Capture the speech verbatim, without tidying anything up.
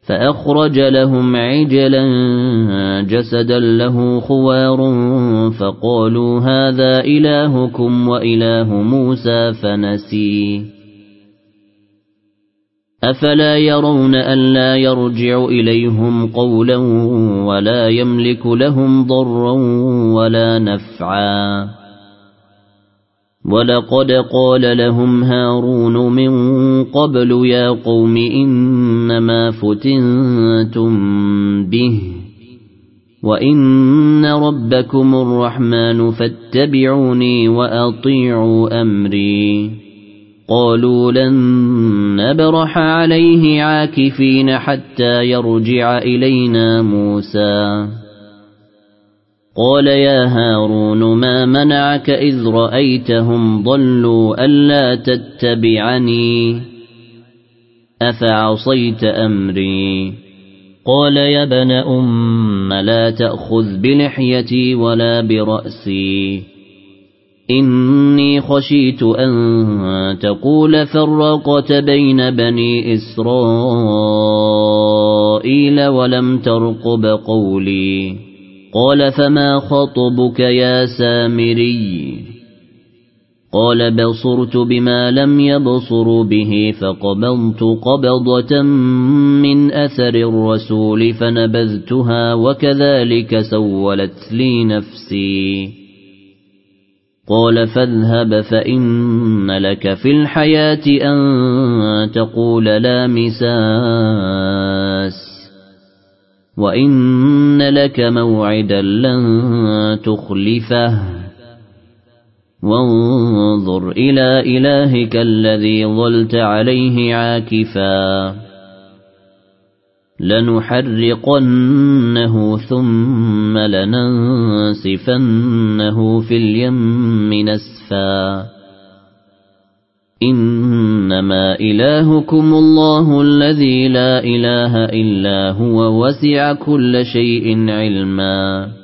فأخرج لهم عجلا جسدا له خوار فقالوا هذا إلهكم وإله موسى فنسي أفلا يرون ألا يرجع إليهم قولا ولا يملك لهم ضرا ولا نفعا ولقد قال لهم هارون من قبل يا قوم إنما فتنتم به وإن ربكم الرحمن فاتبعوني وأطيعوا أمري قالوا لن نبرح عليه عاكفين حتى يرجع إلينا موسى قال يا هارون ما منعك إذ رأيتهم ضلوا ألا تتبعني أفعصيت أمري قال يا ابن أم لا تأخذ بلحيتي ولا برأسي إني خشيت أن تقول فرقت بين بني إسرائيل ولم ترقب قولي قال فما خطبك يا سامري قال بصرت بما لم يبصروا به فقبضت قبضة من أثر الرسول فنبذتها وكذلك سولت لي نفسي قال فاذهب فإن لك في الحياة أن تقول لا مساس وإن لك موعدا لن تخلفه وانظر إلى إلهك الذي ظلت عليه عاكفا لنحرقنه ثم لننسفنه في اليم نسفا إنما إلهكم الله الذي لا إله إلا هو وسع كل شيء علما